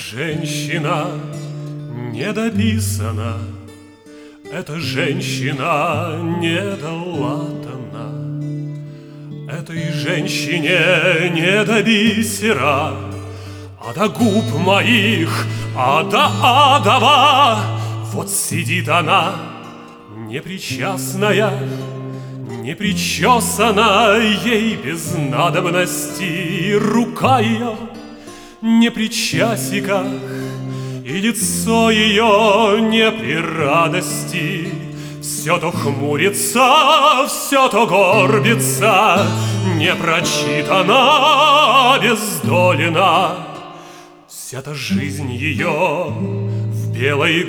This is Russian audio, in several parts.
женщина недописана, эта женщина недолатана. Этой женщине не до бисера, а до губ моих, а до адова. Вот сидит она, непричастная, непричесана, ей без надобности рука ее не при часиках, и лицо ее не при радости. Все то хмурится, все то горбится, не прочитана, обездолена. Вся та жизнь ее в белой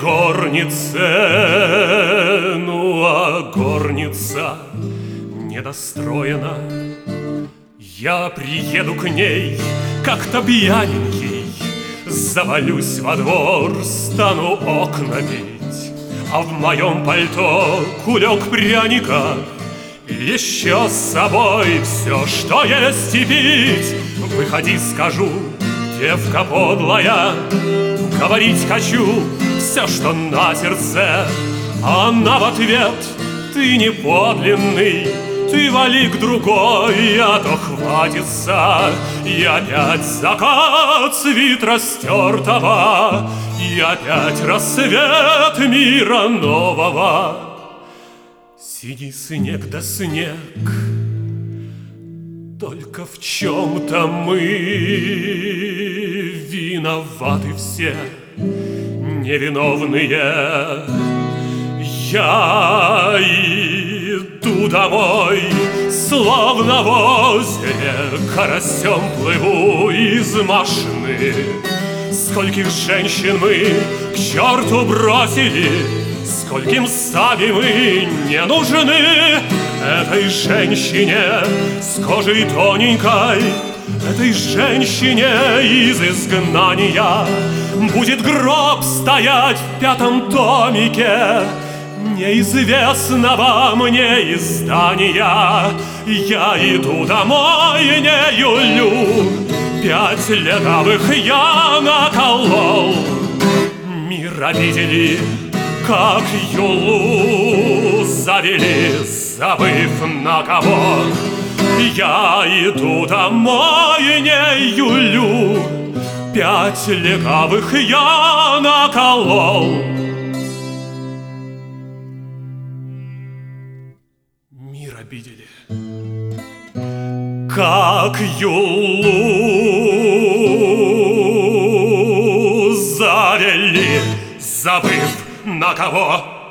горнице, ну а горница недостроена. Я приеду к ней, как-то пьяненький, завалюсь во двор, стану окна бить, а в моем пальто кулек пряника, еще с собой все, что есть и пить. Выходи, скажу, девка подлая, говорить хочу все, что на сердце. Она в ответ: ты не подлинный, ты вали к другой, а то хватится. И опять закат цвет растертого, и опять рассвет мира нового. Синий снег да снег, только в чем-то мы виноваты все, невиновные. Я иду домой, словно в озере карасем плыву из машины. Скольких женщин мы к черту бросили, скольким сами мы не нужны. Этой женщине с кожей тоненькой, этой женщине из изгнания будет гроб стоять в 5-м томике неизвестного мне издания. Я иду домой, не юлю, 5 легавых я наколол. Мир обидели, как юлу завели, забыв на кого. Я иду домой, не юлю, 5 легавых я наколол. Мир обидели, как юлу завели, забыв на кого.